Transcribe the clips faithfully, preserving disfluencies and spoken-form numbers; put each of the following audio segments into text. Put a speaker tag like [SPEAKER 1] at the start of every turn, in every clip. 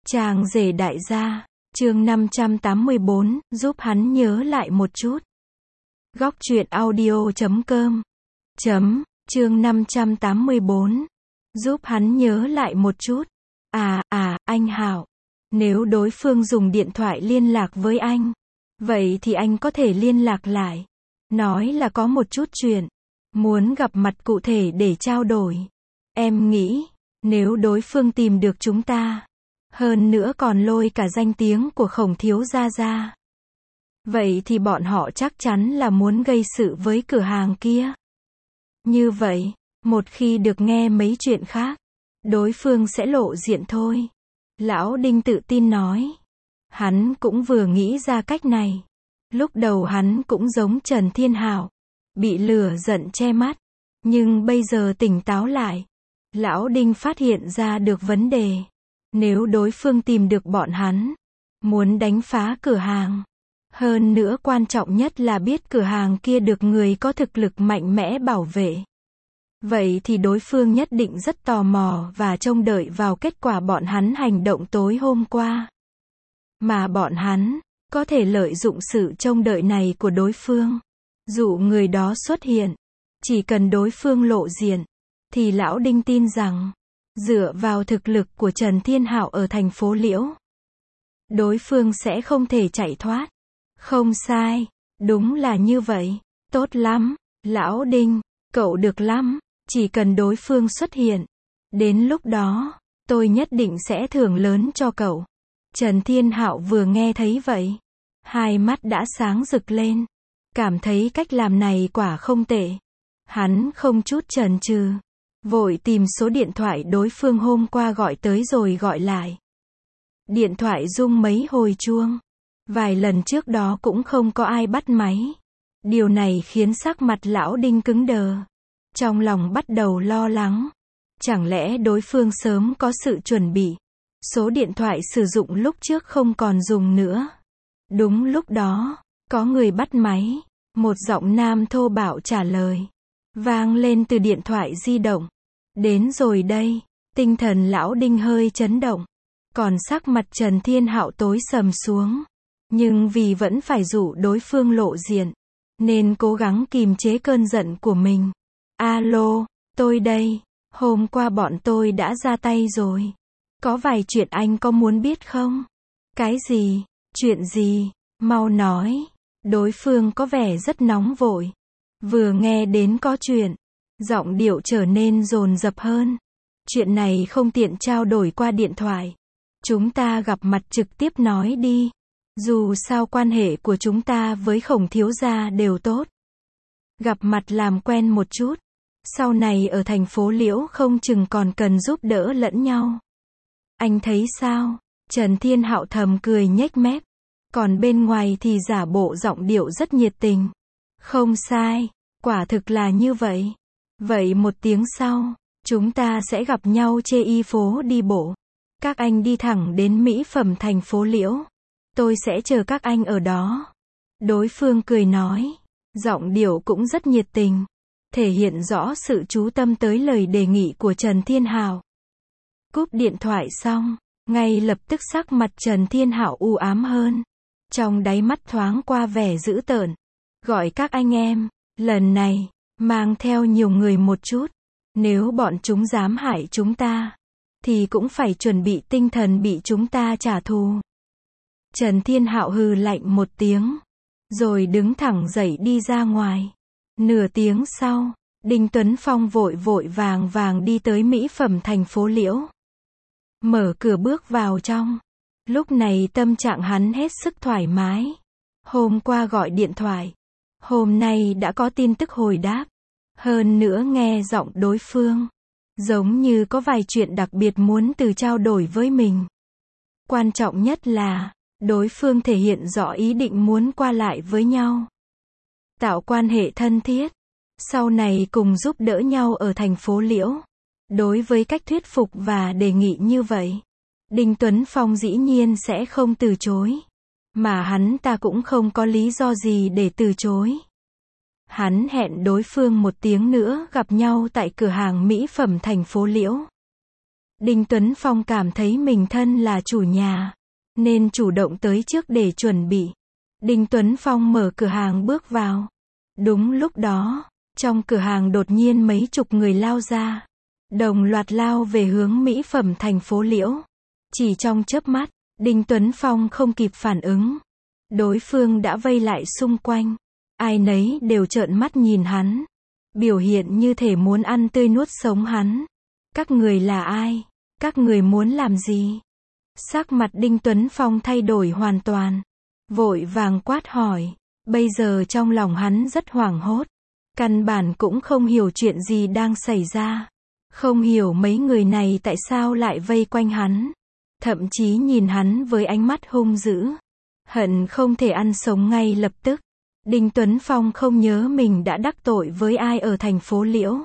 [SPEAKER 1] Chàng rể đại gia, chương năm trăm tám mươi bốn, giúp hắn nhớ lại một chút. Góc truyện audio chấm com chấm, chương năm trăm tám mươi bốn, giúp hắn nhớ lại một chút. À, à, anh Hạo. Nếu đối phương dùng điện thoại liên lạc với anh, vậy thì anh có thể liên lạc lại. Nói là có một chút chuyện, muốn gặp mặt cụ thể để trao đổi. Em nghĩ, nếu đối phương tìm được chúng ta, hơn nữa còn lôi cả danh tiếng của Khổng thiếu gia ra, vậy thì bọn họ chắc chắn là muốn gây sự với cửa hàng kia. Như vậy, một khi được nghe mấy chuyện khác, đối phương sẽ lộ diện thôi. Lão Đinh tự tin nói. Hắn cũng vừa nghĩ ra cách này. Lúc đầu hắn cũng giống Trần Thiên Hạo, bị lửa giận che mắt, nhưng bây giờ tỉnh táo lại. Lão Đinh phát hiện ra được vấn đề. Nếu đối phương tìm được bọn hắn, muốn đánh phá cửa hàng, hơn nữa quan trọng nhất là biết cửa hàng kia được người có thực lực mạnh mẽ bảo vệ, vậy thì đối phương nhất định rất tò mò và trông đợi vào kết quả bọn hắn hành động tối hôm qua. Mà bọn hắn có thể lợi dụng sự trông đợi này của đối phương, dụ người đó xuất hiện. Chỉ cần đối phương lộ diện, thì Lão Đinh tin rằng, dựa vào thực lực của Trần Thiên Hạo ở thành phố Liễu, đối phương sẽ không thể chạy thoát. Không sai, đúng là như vậy. Tốt lắm, Lão Đinh, cậu được lắm, chỉ cần đối phương xuất hiện, đến lúc đó, tôi nhất định sẽ thưởng lớn cho cậu. Trần Thiên Hạo vừa nghe thấy vậy, hai mắt đã sáng rực lên, cảm thấy cách làm này quả không tệ. Hắn không chút chần chừ, vội tìm số điện thoại đối phương hôm qua gọi tới rồi gọi lại. Điện thoại rung mấy hồi chuông, vài lần trước đó cũng không có ai bắt máy. Điều này khiến sắc mặt Lão Đinh cứng đờ, trong lòng bắt đầu lo lắng. Chẳng lẽ đối phương sớm có sự chuẩn bị, số điện thoại sử dụng lúc trước không còn dùng nữa. Đúng lúc đó, có người bắt máy, một giọng nam thô bạo trả lời, vang lên từ điện thoại di động. Đến rồi đây, tinh thần Lão Đinh hơi chấn động, còn sắc mặt Trần Thiên Hạo tối sầm xuống. Nhưng vì vẫn phải dụ đối phương lộ diện, nên cố gắng kìm chế cơn giận của mình. Alo, tôi đây, hôm qua bọn tôi đã ra tay rồi. Có vài chuyện anh có muốn biết không? Cái gì? Chuyện gì? Mau nói. Đối phương có vẻ rất nóng vội. Vừa nghe đến có chuyện, giọng điệu trở nên dồn dập hơn. Chuyện này không tiện trao đổi qua điện thoại. Chúng ta gặp mặt trực tiếp nói đi. Dù sao quan hệ của chúng ta với Khổng thiếu gia đều tốt. Gặp mặt làm quen một chút. Sau này ở thành phố Liễu không chừng còn cần giúp đỡ lẫn nhau. Anh thấy sao? Trần Thiên Hạo thầm cười nhếch mép. Còn bên ngoài thì giả bộ giọng điệu rất nhiệt tình. Không sai, quả thực là như vậy. Vậy một tiếng sau, chúng ta sẽ gặp nhau trên y phố đi bộ. Các anh đi thẳng đến mỹ phẩm thành phố Liễu. Tôi sẽ chờ các anh ở đó. Đối phương cười nói, giọng điệu cũng rất nhiệt tình, thể hiện rõ sự chú tâm tới lời đề nghị của Trần Thiên Hạo. Cúp điện thoại xong, ngay lập tức sắc mặt Trần Thiên Hạo u ám hơn, trong đáy mắt thoáng qua vẻ dữ tợn. Gọi các anh em, lần này, mang theo nhiều người một chút. Nếu bọn chúng dám hại chúng ta, thì cũng phải chuẩn bị tinh thần bị chúng ta trả thù. Trần Thiên Hạo hừ lạnh một tiếng, rồi đứng thẳng dậy đi ra ngoài. Nửa tiếng sau, Đinh Tuấn Phong vội vội vàng vàng đi tới mỹ phẩm thành phố Liễu. Mở cửa bước vào trong. Lúc này tâm trạng hắn hết sức thoải mái. Hôm qua gọi điện thoại, hôm nay đã có tin tức hồi đáp. Hơn nữa nghe giọng đối phương, giống như có vài chuyện đặc biệt muốn từ trao đổi với mình. Quan trọng nhất là, đối phương thể hiện rõ ý định muốn qua lại với nhau, tạo quan hệ thân thiết, sau này cùng giúp đỡ nhau ở thành phố Liễu. Đối với cách thuyết phục và đề nghị như vậy, Đinh Tuấn Phong dĩ nhiên sẽ không từ chối. Mà hắn ta cũng không có lý do gì để từ chối. Hắn hẹn đối phương một tiếng nữa gặp nhau tại cửa hàng mỹ phẩm thành phố Liễu. Đinh Tuấn Phong cảm thấy mình thân là chủ nhà, nên chủ động tới trước để chuẩn bị. Đinh Tuấn Phong mở cửa hàng bước vào. Đúng lúc đó, trong cửa hàng đột nhiên mấy chục người lao ra, đồng loạt lao về hướng mỹ phẩm thành phố Liễu. Chỉ trong chớp mắt, Đinh Tuấn Phong không kịp phản ứng. Đối phương đã vây lại xung quanh. Ai nấy đều trợn mắt nhìn hắn. Biểu hiện như thể muốn ăn tươi nuốt sống hắn. Các người là ai? Các người muốn làm gì? Sắc mặt Đinh Tuấn Phong thay đổi hoàn toàn. Vội vàng quát hỏi. Bây giờ trong lòng hắn rất hoảng hốt. Căn bản cũng không hiểu chuyện gì đang xảy ra. Không hiểu mấy người này tại sao lại vây quanh hắn. Thậm chí nhìn hắn với ánh mắt hung dữ. Hận không thể ăn sống ngay lập tức. Đinh Tuấn Phong không nhớ mình đã đắc tội với ai ở thành phố Liễu.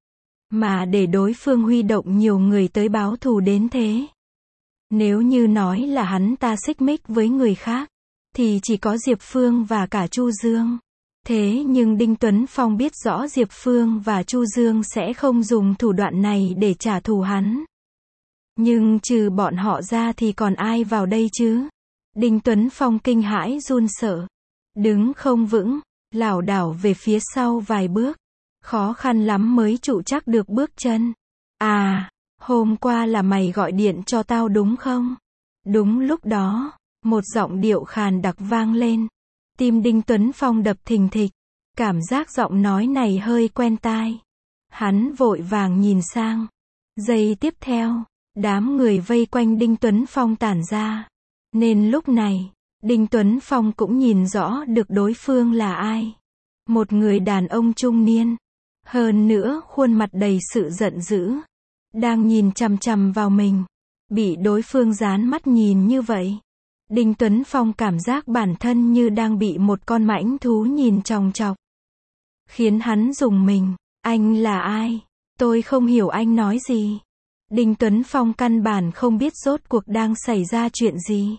[SPEAKER 1] Mà để đối phương huy động nhiều người tới báo thù đến thế. Nếu như nói là hắn ta xích mích với người khác, thì chỉ có Diệp Phương và cả Chu Dương. Thế nhưng Đinh Tuấn Phong biết rõ Diệp Phương và Chu Dương sẽ không dùng thủ đoạn này để trả thù hắn. Nhưng trừ bọn họ ra thì còn ai vào đây chứ? Đinh Tuấn Phong kinh hãi run sợ. Đứng không vững, lảo đảo về phía sau vài bước. Khó khăn lắm mới trụ chắc được bước chân. À, hôm qua là mày gọi điện cho tao đúng không? Đúng lúc đó, một giọng điệu khàn đặc vang lên. Tim Đinh Tuấn Phong đập thình thịch. Cảm giác giọng nói này hơi quen tai. Hắn vội vàng nhìn sang. Giây tiếp theo, đám người vây quanh Đinh Tuấn Phong tản ra. Nên lúc này, Đinh Tuấn Phong cũng nhìn rõ được đối phương là ai. Một người đàn ông trung niên. Hơn nữa khuôn mặt đầy sự giận dữ. Đang nhìn chằm chằm vào mình. Bị đối phương dán mắt nhìn như vậy. Đinh Tuấn Phong cảm giác bản thân như đang bị một con mãnh thú nhìn chòng chọc. Khiến hắn rùng mình. Anh là ai? Tôi không hiểu anh nói gì. Đinh Tuấn Phong căn bản không biết rốt cuộc đang xảy ra chuyện gì.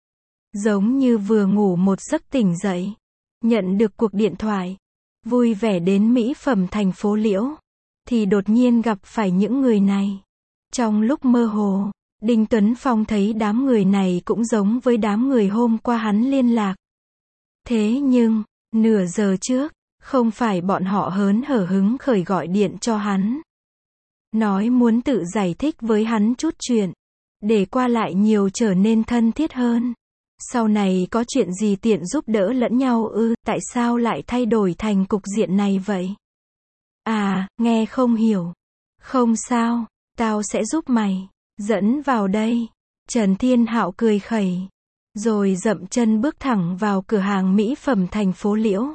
[SPEAKER 1] Giống như vừa ngủ một giấc tỉnh dậy. Nhận được cuộc điện thoại. Vui vẻ đến mỹ phẩm thành phố Liễu. Thì đột nhiên gặp phải những người này. Trong lúc mơ hồ, Đinh Tuấn Phong thấy đám người này cũng giống với đám người hôm qua hắn liên lạc. Thế nhưng, nửa giờ trước, không phải bọn họ hớn hở hứng khởi gọi điện cho hắn. Nói muốn tự giải thích với hắn chút chuyện. Để qua lại nhiều trở nên thân thiết hơn. Sau này có chuyện gì tiện giúp đỡ lẫn nhau ư, tại sao lại thay đổi thành cục diện này vậy? À, nghe không hiểu. Không sao, tao sẽ giúp mày. Dẫn vào đây. Trần Thiên Hạo cười khẩy. Rồi dậm chân bước thẳng vào cửa hàng mỹ phẩm thành phố Liễu.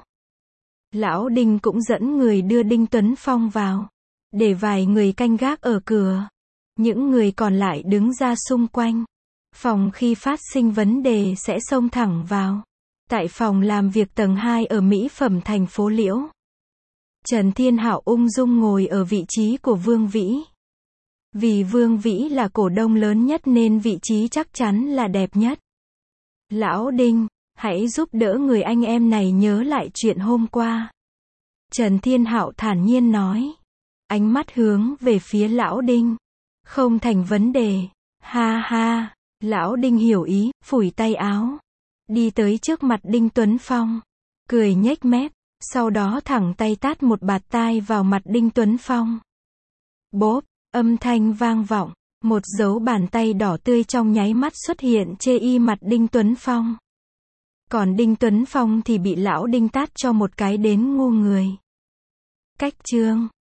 [SPEAKER 1] Lão Đinh cũng dẫn người đưa Đinh Tuấn Phong vào. Để vài người canh gác ở cửa. Những người còn lại đứng ra xung quanh. Phòng khi phát sinh vấn đề sẽ xông thẳng vào. Tại phòng làm việc tầng hai ở mỹ phẩm thành phố Liễu. Trần Thiên Hạo ung dung ngồi ở vị trí của Vương Vĩ. Vì Vương Vĩ là cổ đông lớn nhất nên vị trí chắc chắn là đẹp nhất. Lão Đinh, hãy giúp đỡ người anh em này nhớ lại chuyện hôm qua. Trần Thiên Hạo thản nhiên nói. Ánh mắt hướng về phía Lão Đinh. Không thành vấn đề. Ha ha. Lão Đinh hiểu ý, phủi tay áo. Đi tới trước mặt Đinh Tuấn Phong. Cười nhếch mép. Sau đó thẳng tay tát một bạt tai vào mặt Đinh Tuấn Phong. Bốp. Âm thanh vang vọng. Một dấu bàn tay đỏ tươi trong nháy mắt xuất hiện chê y mặt Đinh Tuấn Phong. Còn Đinh Tuấn Phong thì bị lão Đinh tát cho một cái đến ngu người. Cách chương